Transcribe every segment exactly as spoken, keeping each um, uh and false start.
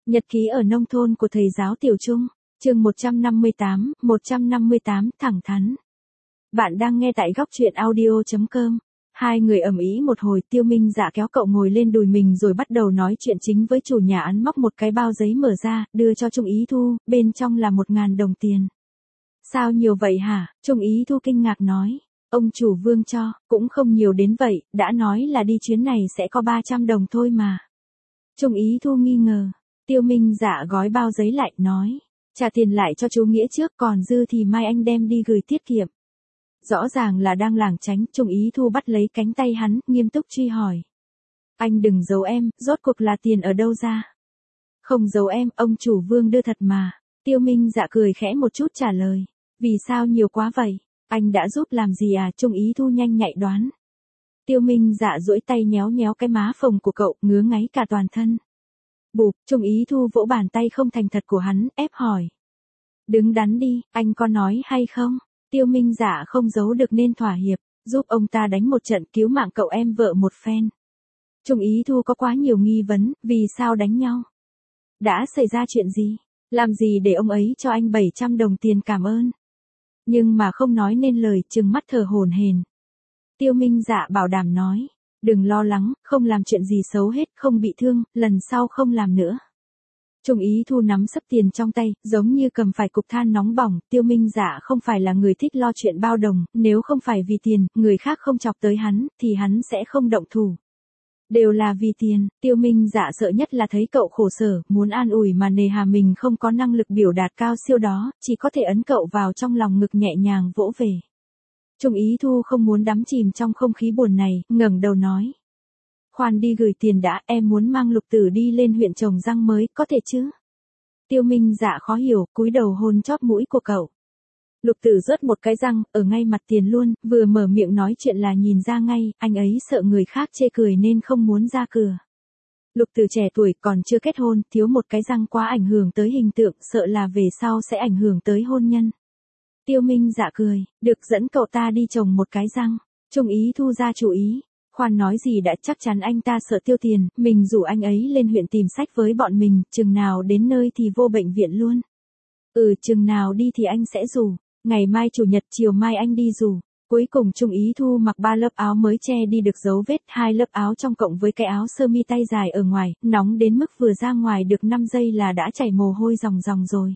Nhật ký ở nông thôn của thầy giáo Tiểu Trung, chương một trăm năm mươi tám, một trăm năm mươi tám, thẳng thắn. Bạn đang nghe tại góc truyện audio chấm com. Hai người ầm ĩ một hồi, Tiêu Minh Dạ kéo cậu ngồi lên đùi mình rồi bắt đầu nói chuyện chính với chủ nhà ăn, móc một cái bao giấy mở ra, đưa cho Trung Ý Thu, bên trong là một ngàn đồng tiền. Sao nhiều vậy hả? Trung Ý Thu kinh ngạc nói. Ông chủ Vương cho, cũng không nhiều đến vậy, đã nói là đi chuyến này sẽ có ba trăm đồng thôi mà. Trung Ý Thu nghi ngờ. Tiêu Minh Dạ gói bao giấy lại, nói. Trả tiền lại cho chú Nghĩa trước, còn dư thì mai anh đem đi gửi tiết kiệm. Rõ ràng là đang lảng tránh, Trung Ý Thu bắt lấy cánh tay hắn, nghiêm túc truy hỏi. Anh đừng giấu em, rốt cuộc là tiền ở đâu ra? Không giấu em, ông chủ Vương đưa thật mà. Tiêu Minh Dạ cười khẽ một chút trả lời. Vì sao nhiều quá vậy? Anh đã giúp làm gì à? Trung Ý Thu nhanh nhạy đoán. Tiêu Minh Dạ duỗi tay nhéo nhéo cái má phồng của cậu, ngứa ngáy cả toàn thân. Bụp, Trung Ý Thu vỗ bàn tay không thành thật của hắn, ép hỏi. Đứng đắn đi, anh có nói hay không? Tiêu Minh Dạ không giấu được nên thỏa hiệp, giúp ông ta đánh một trận cứu mạng cậu em vợ một phen. Trung Ý Thu có quá nhiều nghi vấn, vì sao đánh nhau? Đã xảy ra chuyện gì? Làm gì để ông ấy cho anh bảy trăm đồng tiền cảm ơn? Nhưng mà không nói nên lời, trừng mắt thở hổn hển. Tiêu Minh Dạ bảo đảm nói. Đừng lo lắng, không làm chuyện gì xấu hết, không bị thương, lần sau không làm nữa. Trung Ý Thu nắm sấp tiền trong tay, giống như cầm phải cục than nóng bỏng. Tiêu Minh Dạ không phải là người thích lo chuyện bao đồng, nếu không phải vì tiền, người khác không chọc tới hắn, thì hắn sẽ không động thủ. Đều là vì tiền, Tiêu Minh Dạ sợ nhất là thấy cậu khổ sở, muốn an ủi mà nề hà mình không có năng lực biểu đạt cao siêu đó, chỉ có thể ấn cậu vào trong lòng ngực nhẹ nhàng vỗ về. Trung Ý Thu không muốn đắm chìm trong không khí buồn này, ngẩng đầu nói. Khoan đi gửi tiền đã, em muốn mang Lục Tử đi lên huyện trồng răng mới, có thể chứ? Tiêu Minh Dạ khó hiểu, cúi đầu hôn chóp mũi của cậu. Lục Tử rớt một cái răng, ở ngay mặt tiền luôn, vừa mở miệng nói chuyện là nhìn ra ngay, anh ấy sợ người khác chê cười nên không muốn ra cửa. Lục Tử trẻ tuổi còn chưa kết hôn, thiếu một cái răng quá ảnh hưởng tới hình tượng, sợ là về sau sẽ ảnh hưởng tới hôn nhân. Tiêu Minh Dạ cười, được, dẫn cậu ta đi trồng một cái răng. Trung Ý Thu ra chủ ý. Khoan nói gì đã, chắc chắn anh ta sợ tiêu tiền, mình rủ anh ấy lên huyện tìm sách với bọn mình, chừng nào đến nơi thì vô bệnh viện luôn. Ừ, chừng nào đi thì anh sẽ rủ, ngày mai chủ nhật chiều mai anh đi rủ. Cuối cùng Trung Ý Thu mặc ba lớp áo mới che đi được dấu vết, hai lớp áo trong cộng với cái áo sơ mi tay dài ở ngoài, nóng đến mức vừa ra ngoài được năm giây là đã chảy mồ hôi ròng ròng rồi.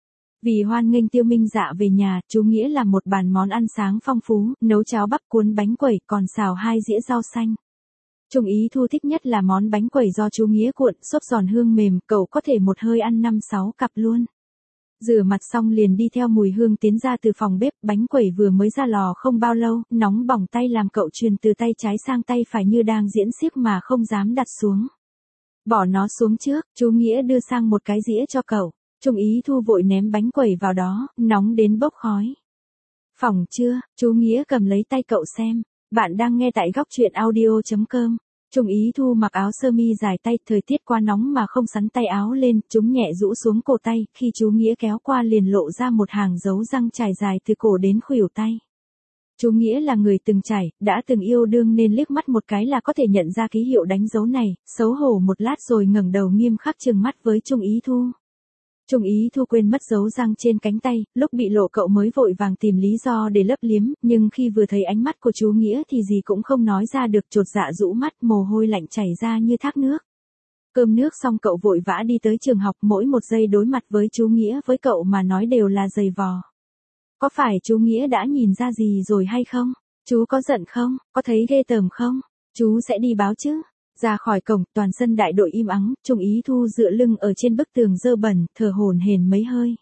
Vì hoan nghênh Tiêu Minh Dạ về nhà, chú Nghĩa làm một bàn món ăn sáng phong phú, nấu cháo bắp cuốn bánh quẩy, còn xào hai dĩa rau xanh. Trung Ý Thu thích nhất là món bánh quẩy do chú Nghĩa cuộn, xốp giòn hương mềm, cậu có thể một hơi ăn năm sáu cặp luôn. Rửa mặt xong liền đi theo mùi hương tiến ra từ phòng bếp, bánh quẩy vừa mới ra lò không bao lâu, nóng bỏng tay làm cậu truyền từ tay trái sang tay phải như đang diễn xiếc mà không dám đặt xuống. Bỏ nó xuống trước, chú Nghĩa đưa sang một cái dĩa cho cậu. Trung Ý Thu vội ném bánh quẩy vào đó, nóng đến bốc khói. Phỏng chưa? Chú Nghĩa cầm lấy tay cậu xem. Bạn đang nghe tại góc truyện audio chấm com. Trung Ý Thu mặc áo sơ mi dài tay, thời tiết quá nóng mà không sắn tay áo lên, chúng nhẹ rũ xuống cổ tay, khi chú Nghĩa kéo qua liền lộ ra một hàng dấu răng trải dài từ cổ đến khuỷu tay. Chú Nghĩa là người từng trải, đã từng yêu đương nên liếc mắt một cái là có thể nhận ra ký hiệu đánh dấu này, xấu hổ một lát rồi ngẩng đầu nghiêm khắc trừng mắt với Trung Ý Thu. Trung Ý Thu quên mất dấu răng trên cánh tay, lúc bị lộ cậu mới vội vàng tìm lý do để lấp liếm, nhưng khi vừa thấy ánh mắt của chú Nghĩa thì gì cũng không nói ra được, chột dạ rũ mắt, mồ hôi lạnh chảy ra như thác nước. Cơm nước xong cậu vội vã đi tới trường học, mỗi một giây đối mặt với chú Nghĩa với cậu mà nói đều là dày vò. Có phải chú Nghĩa đã nhìn ra gì rồi hay không? Chú có giận không? Có thấy ghê tởm không? Chú sẽ đi báo chứ? Ra khỏi cổng, toàn sân đại đội im ắng, Trung Ý Thu dựa lưng ở trên bức tường dơ bẩn, thở hổn hển mấy hơi.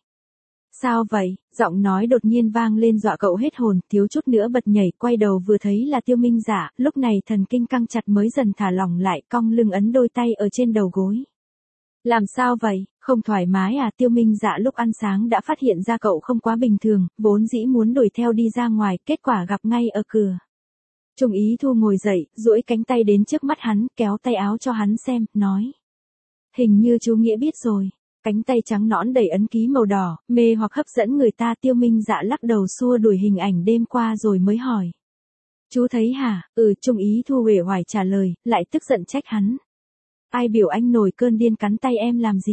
Sao vậy? Giọng nói đột nhiên vang lên dọa cậu hết hồn, thiếu chút nữa bật nhảy, quay đầu vừa thấy là Tiêu Minh Dạ, lúc này thần kinh căng chặt mới dần thả lỏng lại, cong lưng ấn đôi tay ở trên đầu gối. Làm sao vậy? Không thoải mái à? Tiêu Minh Dạ lúc ăn sáng đã phát hiện ra cậu không quá bình thường, vốn dĩ muốn đuổi theo đi ra ngoài, kết quả gặp ngay ở cửa. Trung Ý Thu ngồi dậy, duỗi cánh tay đến trước mắt hắn, kéo tay áo cho hắn xem, nói. Hình như chú Nghĩa biết rồi. Cánh tay trắng nõn đầy ấn ký màu đỏ, mê hoặc hấp dẫn người ta. Tiêu Minh Dạ lắc đầu xua đuổi hình ảnh đêm qua rồi mới hỏi. Chú thấy hả? Ừ, Trung Ý Thu uể oải trả lời, lại tức giận trách hắn. Ai biểu anh nổi cơn điên cắn tay em làm gì?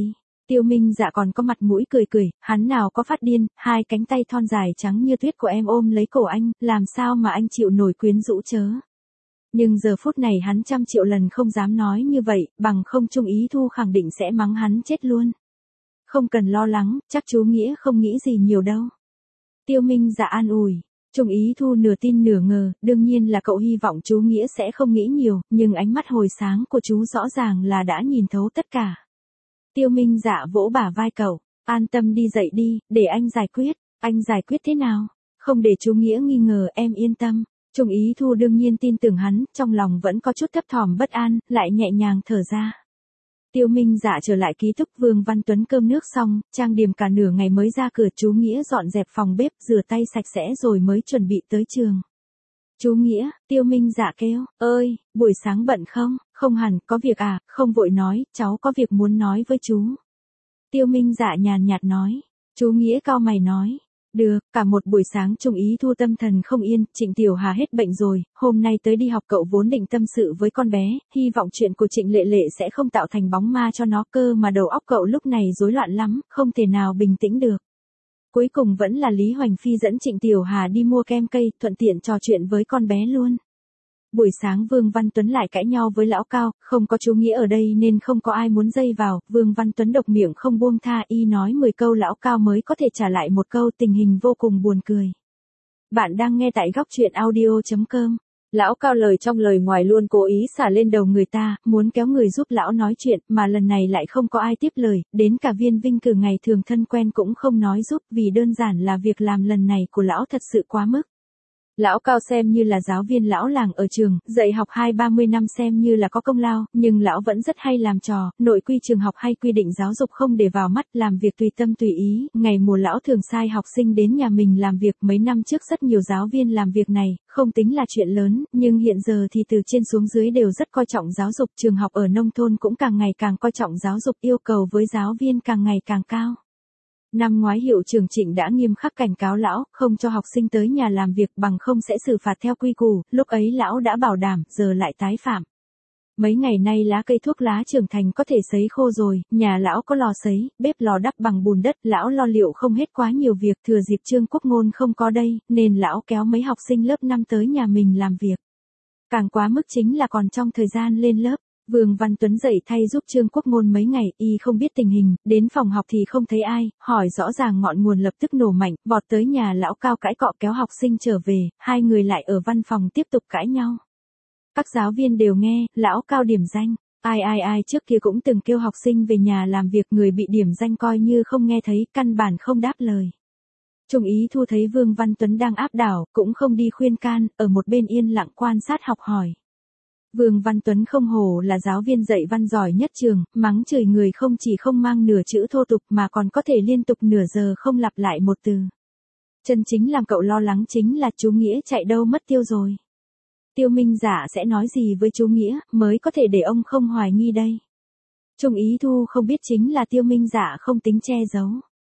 Tiêu Minh Dạ còn có mặt mũi cười cười, hắn nào có phát điên, hai cánh tay thon dài trắng như tuyết của em ôm lấy cổ anh, làm sao mà anh chịu nổi quyến rũ chớ. Nhưng giờ phút này hắn trăm triệu lần không dám nói như vậy, bằng không Trung Ý Thu khẳng định sẽ mắng hắn chết luôn. Không cần lo lắng, chắc chú Nghĩa không nghĩ gì nhiều đâu. Tiêu Minh Dạ an ủi. Trung Ý Thu nửa tin nửa ngờ, đương nhiên là cậu hy vọng chú Nghĩa sẽ không nghĩ nhiều, nhưng ánh mắt hồi sáng của chú rõ ràng là đã nhìn thấu tất cả. Tiêu Minh Dạ vỗ bả vai cậu, an tâm đi dậy đi, để anh giải quyết. Anh giải quyết thế nào? Không để chú Nghĩa nghi ngờ, em yên tâm. Trung Ý Thu đương nhiên tin tưởng hắn, trong lòng vẫn có chút thấp thỏm bất an, lại nhẹ nhàng thở ra. Tiêu Minh Dạ trở lại ký túc, Vương Văn Tuấn cơm nước xong, trang điểm cả nửa ngày mới ra cửa, chú Nghĩa dọn dẹp phòng bếp, rửa tay sạch sẽ rồi mới chuẩn bị tới trường. Chú Nghĩa, Tiêu Minh Dạ kêu, ơi, buổi sáng bận không? Không hẳn, có việc à, không vội nói, cháu có việc muốn nói với chú. Tiêu Minh Dạ nhàn nhạt nói. Chú Nghĩa cau mày nói. Được, cả một buổi sáng Trung Ý Thu tâm thần không yên, Trịnh Tiểu Hà hết bệnh rồi, hôm nay tới đi học cậu vốn định tâm sự với con bé, hy vọng chuyện của Trịnh Lệ Lệ sẽ không tạo thành bóng ma cho nó, cơ mà đầu óc cậu lúc này rối loạn lắm, không thể nào bình tĩnh được. Cuối cùng vẫn là Lý Hoành Phi dẫn Trịnh Tiểu Hà đi mua kem cây, thuận tiện trò chuyện với con bé luôn. Buổi sáng Vương Văn Tuấn lại cãi nhau với lão Cao, không có chú Nghĩa ở đây nên không có ai muốn dây vào, Vương Văn Tuấn độc miệng không buông tha, y nói mười câu lão Cao mới có thể trả lại một câu, tình hình vô cùng buồn cười. Bạn đang nghe tại góc truyện audio chấm com. Lão Cao lời trong lời ngoài luôn cố ý xả lên đầu người ta, muốn kéo người giúp lão nói chuyện, mà lần này lại không có ai tiếp lời, đến cả Viên Vinh Cử ngày thường thân quen cũng không nói giúp, vì đơn giản là việc làm lần này của lão thật sự quá mức. Lão Cao xem như là giáo viên lão làng ở trường, dạy học hai ba mươi năm xem như là có công lao, nhưng lão vẫn rất hay làm trò, nội quy trường học hay quy định giáo dục không để vào mắt, làm việc tùy tâm tùy ý, ngày mùa lão thường sai học sinh đến nhà mình làm việc, mấy năm trước rất nhiều giáo viên làm việc này, không tính là chuyện lớn, nhưng hiện giờ thì từ trên xuống dưới đều rất coi trọng giáo dục, trường học ở nông thôn cũng càng ngày càng coi trọng giáo dục, yêu cầu với giáo viên càng ngày càng cao. Năm ngoái hiệu trưởng Trịnh đã nghiêm khắc cảnh cáo lão, không cho học sinh tới nhà làm việc, bằng không sẽ xử phạt theo quy củ, lúc ấy lão đã bảo đảm, giờ lại tái phạm. Mấy ngày nay lá cây thuốc lá trưởng thành có thể sấy khô rồi, nhà lão có lò sấy, bếp lò đắp bằng bùn đất, lão lo liệu không hết quá nhiều việc, thừa dịp Trương Quốc Ngôn không có đây, nên lão kéo mấy học sinh lớp năm tới nhà mình làm việc. Càng quá mức chính là còn trong thời gian lên lớp. Vương Văn Tuấn dậy thay giúp Trương Quốc Ngôn mấy ngày, y không biết tình hình, đến phòng học thì không thấy ai, hỏi rõ ràng ngọn nguồn lập tức nổ mạnh, vọt tới nhà lão Cao cãi cọ kéo học sinh trở về, hai người lại ở văn phòng tiếp tục cãi nhau. Các giáo viên đều nghe, lão Cao điểm danh, ai ai ai trước kia cũng từng kêu học sinh về nhà làm việc, người bị điểm danh coi như không nghe thấy, căn bản không đáp lời. Trung Ý Thu thấy Vương Văn Tuấn đang áp đảo, cũng không đi khuyên can, ở một bên yên lặng quan sát học hỏi. Vương Văn Tuấn không hổ là giáo viên dạy văn giỏi nhất trường, mắng chửi người không chỉ không mang nửa chữ thô tục mà còn có thể liên tục nửa giờ không lặp lại một từ. Chân chính làm cậu lo lắng chính là chú Nghĩa chạy đâu mất tiêu rồi. Tiêu Minh Dạ sẽ nói gì với chú Nghĩa, mới có thể để ông không hoài nghi đây. Trung Ý Thu không biết chính là Tiêu Minh Dạ không tính che giấu.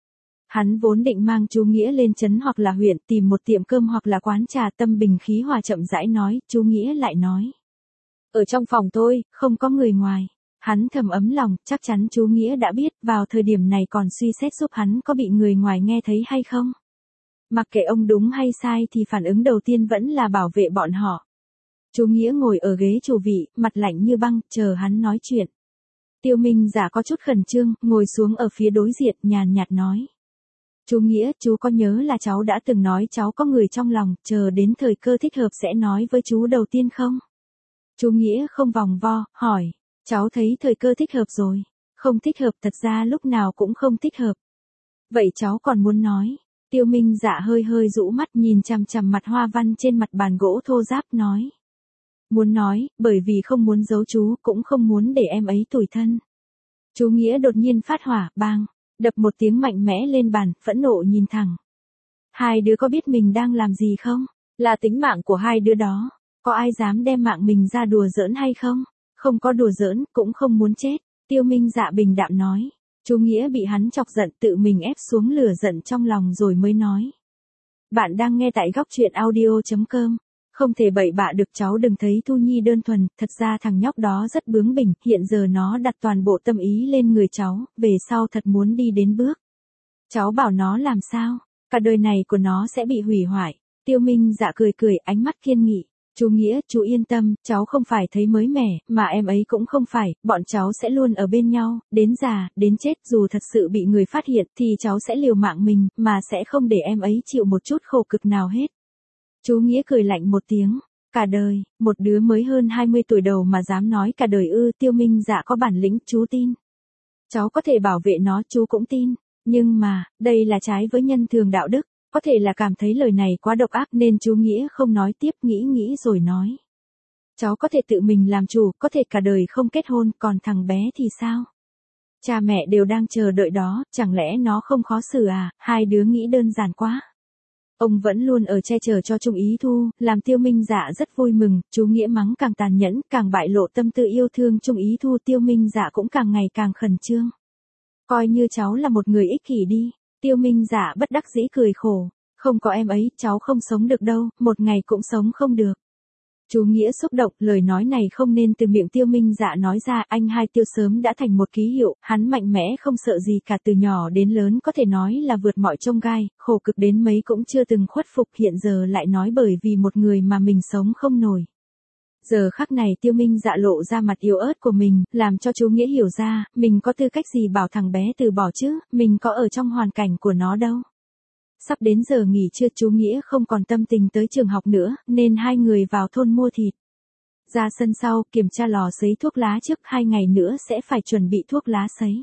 Hắn vốn định mang chú Nghĩa lên trấn hoặc là huyện tìm một tiệm cơm hoặc là quán trà, tâm bình khí hòa chậm rãi nói, chú Nghĩa lại nói. Ở trong phòng tôi, không có người ngoài. Hắn thầm ấm lòng, chắc chắn chú Nghĩa đã biết, vào thời điểm này còn suy xét giúp hắn có bị người ngoài nghe thấy hay không. Mặc kệ ông đúng hay sai thì phản ứng đầu tiên vẫn là bảo vệ bọn họ. Chú Nghĩa ngồi ở ghế chủ vị, mặt lạnh như băng, chờ hắn nói chuyện. Tiêu Minh Dạ có chút khẩn trương, ngồi xuống ở phía đối diện, nhàn nhạt nói. Chú Nghĩa, chú có nhớ là cháu đã từng nói cháu có người trong lòng, chờ đến thời cơ thích hợp sẽ nói với chú đầu tiên không? Chú Nghĩa không vòng vo, hỏi, cháu thấy thời cơ thích hợp rồi. Không thích hợp, thật ra lúc nào cũng không thích hợp. Vậy cháu còn muốn nói? Tiêu Minh Dạ hơi hơi rũ mắt nhìn chằm chằm mặt hoa văn trên mặt bàn gỗ thô ráp nói. Muốn nói, bởi vì không muốn giấu chú, cũng không muốn để em ấy tủi thân. Chú Nghĩa đột nhiên phát hỏa, bang, đập một tiếng mạnh mẽ lên bàn, phẫn nộ nhìn thẳng. Hai đứa có biết mình đang làm gì không? Là tính mạng của hai đứa đó. Có ai dám đem mạng mình ra đùa giỡn hay không? Không có đùa giỡn, cũng không muốn chết. Tiêu Minh Dạ bình đạm nói. Chú Nghĩa bị hắn chọc giận, tự mình ép xuống lửa giận trong lòng rồi mới nói. Bạn đang nghe tại góc truyện audio chấm com. Không thể bậy bạ được, cháu đừng thấy Thu Nhi đơn thuần, thật ra thằng nhóc đó rất bướng bỉnh, hiện giờ nó đặt toàn bộ tâm ý lên người cháu, về sau thật muốn đi đến bước. Cháu bảo nó làm sao, cả đời này của nó sẽ bị hủy hoại. Tiêu Minh Dạ cười cười, ánh mắt kiên nghị. Chú Nghĩa, chú yên tâm, cháu không phải thấy mới mẻ, mà em ấy cũng không phải, bọn cháu sẽ luôn ở bên nhau, đến già, đến chết, dù thật sự bị người phát hiện thì cháu sẽ liều mạng mình, mà sẽ không để em ấy chịu một chút khổ cực nào hết. Chú Nghĩa cười lạnh một tiếng, cả đời, một đứa mới hơn hai mươi tuổi đầu mà dám nói cả đời ư. Tiêu Minh Dạ có bản lĩnh, chú tin. Cháu có thể bảo vệ nó, chú cũng tin, nhưng mà, đây là trái với nhân thường đạo đức. Có thể là cảm thấy lời này quá độc ác nên chú Nghĩa không nói tiếp, nghĩ nghĩ rồi nói. Cháu có thể tự mình làm chủ, có thể cả đời không kết hôn, còn thằng bé thì sao? Cha mẹ đều đang chờ đợi đó, chẳng lẽ nó không khó xử à? Hai đứa nghĩ đơn giản quá. Ông vẫn luôn ở che chở cho Trung Ý Thu, làm Tiêu Minh Dạ rất vui mừng. Chú Nghĩa mắng càng tàn nhẫn, càng bại lộ tâm tư yêu thương Trung Ý Thu. Tiêu Minh Dạ cũng càng ngày càng khẩn trương. Coi như cháu là một người ích kỷ đi. Tiêu Minh Dạ bất đắc dĩ cười khổ, không có em ấy, cháu không sống được đâu, một ngày cũng sống không được. Chú Nghĩa xúc động, lời nói này không nên từ miệng Tiêu Minh Dạ nói ra, anh hai Tiêu sớm đã thành một ký hiệu, hắn mạnh mẽ không sợ gì cả, từ nhỏ đến lớn có thể nói là vượt mọi chông gai, khổ cực đến mấy cũng chưa từng khuất phục, hiện giờ lại nói bởi vì một người mà mình sống không nổi. Giờ khắc này Tiêu Minh Dạ lộ ra mặt yếu ớt của mình, làm cho chú Nghĩa hiểu ra, mình có tư cách gì bảo thằng bé từ bỏ chứ, mình có ở trong hoàn cảnh của nó đâu. Sắp đến giờ nghỉ trưa, chú Nghĩa không còn tâm tình tới trường học nữa, nên hai người vào thôn mua thịt. Ra sân sau, kiểm tra lò sấy thuốc lá trước, hai ngày nữa sẽ phải chuẩn bị thuốc lá sấy.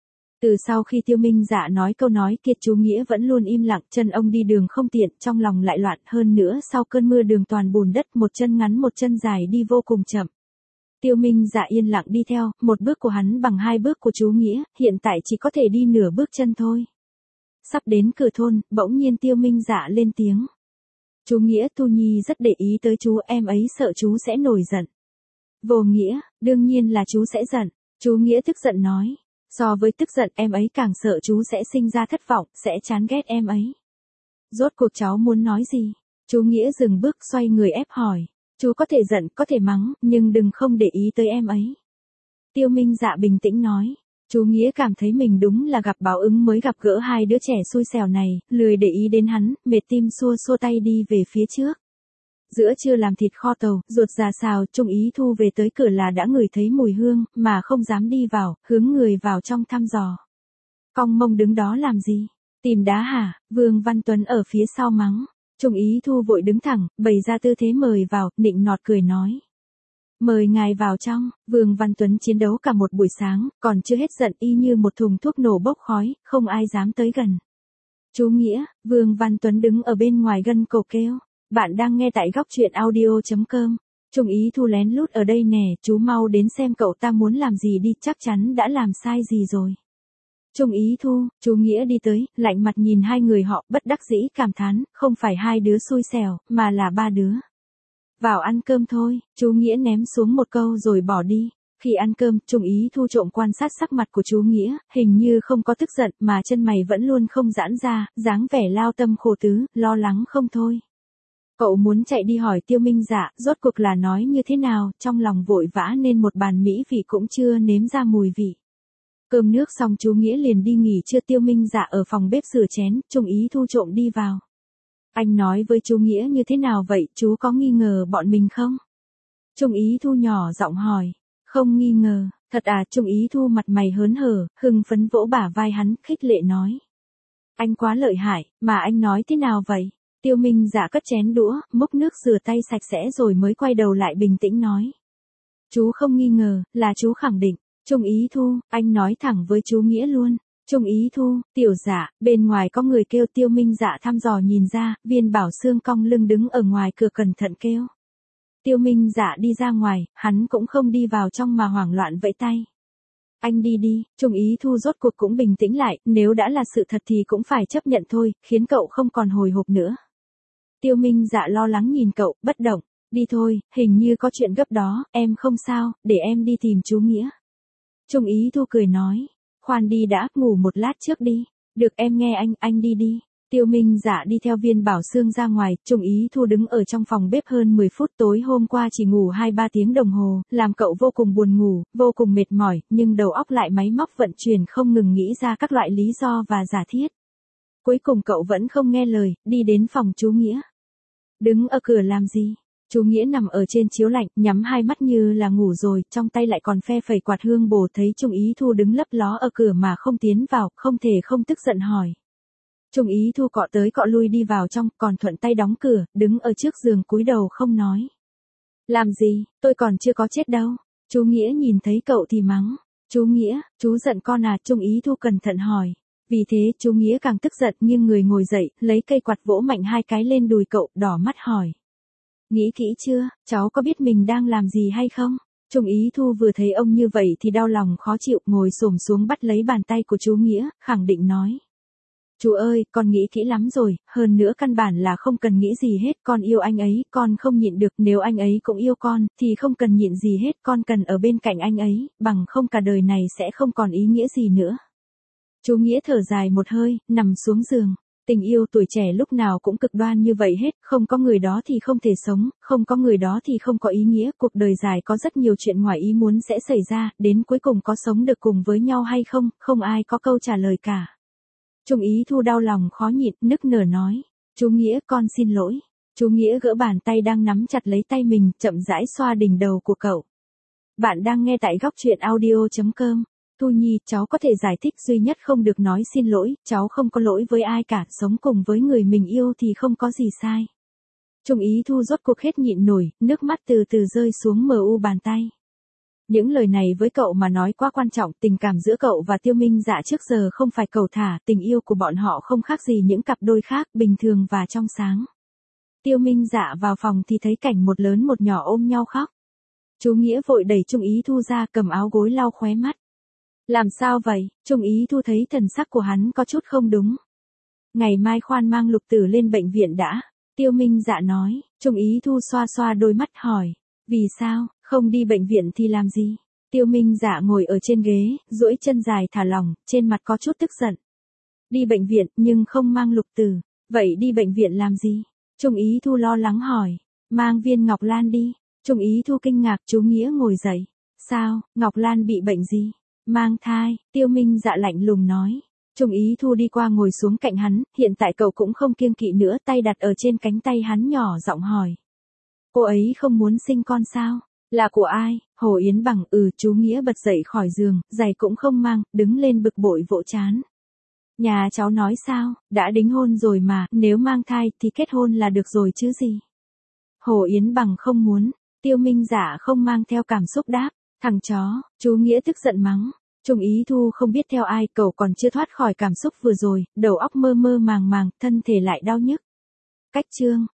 Từ sau khi Tiêu Minh Dạ nói câu nói kia, chú Nghĩa vẫn luôn im lặng, chân ông đi đường không tiện, trong lòng lại loạn, hơn nữa sau cơn mưa đường toàn bùn đất, một chân ngắn một chân dài đi vô cùng chậm. Tiêu Minh Dạ yên lặng đi theo, một bước của hắn bằng hai bước của chú Nghĩa, hiện tại chỉ có thể đi nửa bước chân thôi. Sắp đến cửa thôn, bỗng nhiên Tiêu Minh Dạ lên tiếng. Chú Nghĩa, Thu Nhi rất để ý tới chú, em ấy sợ chú sẽ nổi giận. Vô Nghĩa, đương nhiên là chú sẽ giận. Chú Nghĩa tức giận nói. So với tức giận, em ấy càng sợ chú sẽ sinh ra thất vọng, sẽ chán ghét em ấy. Rốt cuộc cháu muốn nói gì? Chú Nghĩa dừng bước, xoay người ép hỏi. Chú có thể giận, có thể mắng, nhưng đừng không để ý tới em ấy. Tiêu Minh Dạ bình tĩnh nói. Chú Nghĩa cảm thấy mình đúng là gặp báo ứng mới gặp gỡ hai đứa trẻ xui xẻo này, lười để ý đến hắn, mệt tim xua xua tay đi về phía trước. Giữa trưa làm thịt kho tàu, ruột già xào, Trung Ý Thu về tới cửa là đã ngửi thấy mùi hương, mà không dám đi vào, hướng người vào trong thăm dò. Cong mông đứng đó làm gì? Tìm đá hả? Vương Văn Tuấn ở phía sau mắng. Trung Ý Thu vội đứng thẳng, bày ra tư thế mời vào, nịnh nọt cười nói. Mời ngài vào trong. Vương Văn Tuấn chiến đấu cả một buổi sáng, còn chưa hết giận, y như một thùng thuốc nổ bốc khói, không ai dám tới gần. Chú Nghĩa, Vương Văn Tuấn đứng ở bên ngoài gân cổ kêu. Bạn đang nghe tại góc truyện audio chấm com. Trung Ý Thu lén lút ở đây nè, chú mau đến xem cậu ta muốn làm gì đi, chắc chắn đã làm sai gì rồi. Trung Ý Thu, chú Nghĩa đi tới, lạnh mặt nhìn hai người họ, bất đắc dĩ cảm thán, không phải hai đứa xui xẻo, mà là ba đứa. Vào ăn cơm thôi, chú Nghĩa ném xuống một câu rồi bỏ đi. Khi ăn cơm, Trung Ý Thu trộm quan sát sắc mặt của chú Nghĩa, hình như không có tức giận, mà chân mày vẫn luôn không giãn ra, dáng vẻ lao tâm khổ tứ, lo lắng không thôi. Cậu muốn chạy đi hỏi Tiêu Minh Dạ, rốt cuộc là nói như thế nào, trong lòng vội vã nên một bàn mỹ vị cũng chưa nếm ra mùi vị. Cơm nước xong chú Nghĩa liền đi nghỉ trưa. Tiêu Minh Dạ ở phòng bếp rửa chén, Trung Ý Thu trộm đi vào. Anh nói với chú Nghĩa như thế nào vậy, chú có nghi ngờ bọn mình không? Trung Ý Thu nhỏ giọng hỏi. Không nghi ngờ, thật à? Trung Ý Thu mặt mày hớn hở, hưng phấn vỗ bả vai hắn, khích lệ nói. Anh quá lợi hại, mà anh nói thế nào vậy? Tiêu Minh Dạ cất chén đũa, múc nước rửa tay sạch sẽ rồi mới quay đầu lại bình tĩnh nói. Chú không nghi ngờ, là chú khẳng định. Trung Ý Thu, anh nói thẳng với chú Nghĩa luôn. Trung Ý Thu, tiểu Dạ, bên ngoài có người kêu. Tiêu Minh Dạ thăm dò nhìn ra, Viên Bảo Xương cong lưng đứng ở ngoài cửa cẩn thận kêu. Tiêu Minh Dạ đi ra ngoài, hắn cũng không đi vào trong mà hoảng loạn vẫy tay. Anh đi đi. Trung Ý Thu rốt cuộc cũng bình tĩnh lại, nếu đã là sự thật thì cũng phải chấp nhận thôi, khiến cậu không còn hồi hộp nữa. Tiêu Minh Dạ lo lắng nhìn cậu, bất động. Đi thôi, hình như có chuyện gấp đó, em không sao, để em đi tìm chú Nghĩa. Trung Ý Thu cười nói. Khoan đi đã, ngủ một lát trước đi. Được, em nghe anh, anh đi đi. Tiêu Minh Dạ đi theo Viên Bảo Xương ra ngoài, Trung Ý Thu đứng ở trong phòng bếp hơn mười phút. Tối hôm qua chỉ ngủ hai ba tiếng đồng hồ, làm cậu vô cùng buồn ngủ, vô cùng mệt mỏi, nhưng đầu óc lại máy móc vận chuyển không ngừng nghĩ ra các loại lý do và giả thiết. Cuối cùng cậu vẫn không nghe lời, đi đến phòng chú Nghĩa. Đứng ở cửa làm gì? Chú Nghĩa nằm ở trên chiếu lạnh, nhắm hai mắt như là ngủ rồi, trong tay lại còn phe phẩy quạt hương bồ. Thấy Trung Ý Thu đứng lấp ló ở cửa mà không tiến vào, không thể không tức giận hỏi. Trung Ý Thu cọ tới cọ lui đi vào trong, còn thuận tay đóng cửa, đứng ở trước giường cúi đầu không nói. Làm gì, tôi còn chưa có chết đâu. Chú Nghĩa nhìn thấy cậu thì mắng. Chú Nghĩa, chú giận con à? Trung Ý Thu cẩn thận hỏi. Vì thế, chú Nghĩa càng tức giận, nhưng người ngồi dậy, lấy cây quạt vỗ mạnh hai cái lên đùi cậu, đỏ mắt hỏi. Nghĩ kỹ chưa, cháu có biết mình đang làm gì hay không? Trung Ý Thu vừa thấy ông như vậy thì đau lòng khó chịu, ngồi xổm xuống bắt lấy bàn tay của chú Nghĩa, khẳng định nói. Chú ơi, con nghĩ kỹ lắm rồi, hơn nữa căn bản là không cần nghĩ gì hết, con yêu anh ấy, con không nhịn được, nếu anh ấy cũng yêu con, thì không cần nhịn gì hết, con cần ở bên cạnh anh ấy, bằng không cả đời này sẽ không còn ý nghĩa gì nữa. Chú Nghĩa thở dài một hơi, nằm xuống giường. Tình yêu tuổi trẻ lúc nào cũng cực đoan như vậy hết, không có người đó thì không thể sống, không có người đó thì không có ý nghĩa, cuộc đời dài có rất nhiều chuyện ngoài ý muốn sẽ xảy ra, đến cuối cùng có sống được cùng với nhau hay không, không ai có câu trả lời cả. Trung Ý Thu đau lòng khó nhịn, nức nở nói, chú Nghĩa con xin lỗi. Chú Nghĩa gỡ bàn tay đang nắm chặt lấy tay mình, chậm rãi xoa đỉnh đầu của cậu. Bạn đang nghe tại góc truyện audio chấm com. Thu Nhi, cháu có thể giải thích duy nhất không được nói xin lỗi, cháu không có lỗi với ai cả, sống cùng với người mình yêu thì không có gì sai. Trung Ý Thu rốt cuộc hết nhịn nổi, nước mắt từ từ rơi xuống mờ u bàn tay. Những lời này với cậu mà nói quá quan trọng, tình cảm giữa cậu và Tiêu Minh Dạ trước giờ không phải cầu thả, tình yêu của bọn họ không khác gì những cặp đôi khác, bình thường và trong sáng. Tiêu Minh Dạ vào phòng thì thấy cảnh một lớn một nhỏ ôm nhau khóc. Chú Nghĩa vội đẩy Trung Ý Thu ra, cầm áo gối lau khóe mắt. Làm sao vậy? Trung Ý Thu thấy thần sắc của hắn có chút không đúng. Ngày mai khoan mang Lục Tử lên bệnh viện đã. Tiêu Minh Dạ nói. Trung Ý Thu xoa xoa đôi mắt hỏi. Vì sao, không đi bệnh viện thì làm gì? Tiêu Minh Dạ ngồi ở trên ghế, duỗi chân dài thả lỏng, trên mặt có chút tức giận. Đi bệnh viện, nhưng không mang Lục Tử. Vậy đi bệnh viện làm gì? Trung Ý Thu lo lắng hỏi. Mang Viên Ngọc Lan đi. Trung Ý Thu kinh ngạc. Chú Nghĩa ngồi dậy. Sao, Ngọc Lan bị bệnh gì? Mang thai, Tiêu Minh Dạ lạnh lùng nói. Trung Ý Thu đi qua ngồi xuống cạnh hắn, hiện tại cậu cũng không kiêng kỵ nữa, tay đặt ở trên cánh tay hắn nhỏ giọng hỏi. Cô ấy không muốn sinh con sao? Là của ai? Hồ Yến Bằng. Ừ. Chú Nghĩa bật dậy khỏi giường, giày cũng không mang, đứng lên bực bội vỗ trán. Nhà cháu nói sao, đã đính hôn rồi mà, nếu mang thai thì kết hôn là được rồi chứ gì? Hồ Yến Bằng không muốn. Tiêu Minh Dạ không mang theo cảm xúc đáp. Thằng chó, chú Nghĩa tức giận mắng. Trung Ý Thu không biết theo ai, cậu còn chưa thoát khỏi cảm xúc vừa rồi, đầu óc mơ mơ màng màng, thân thể lại đau nhức. Cách chương,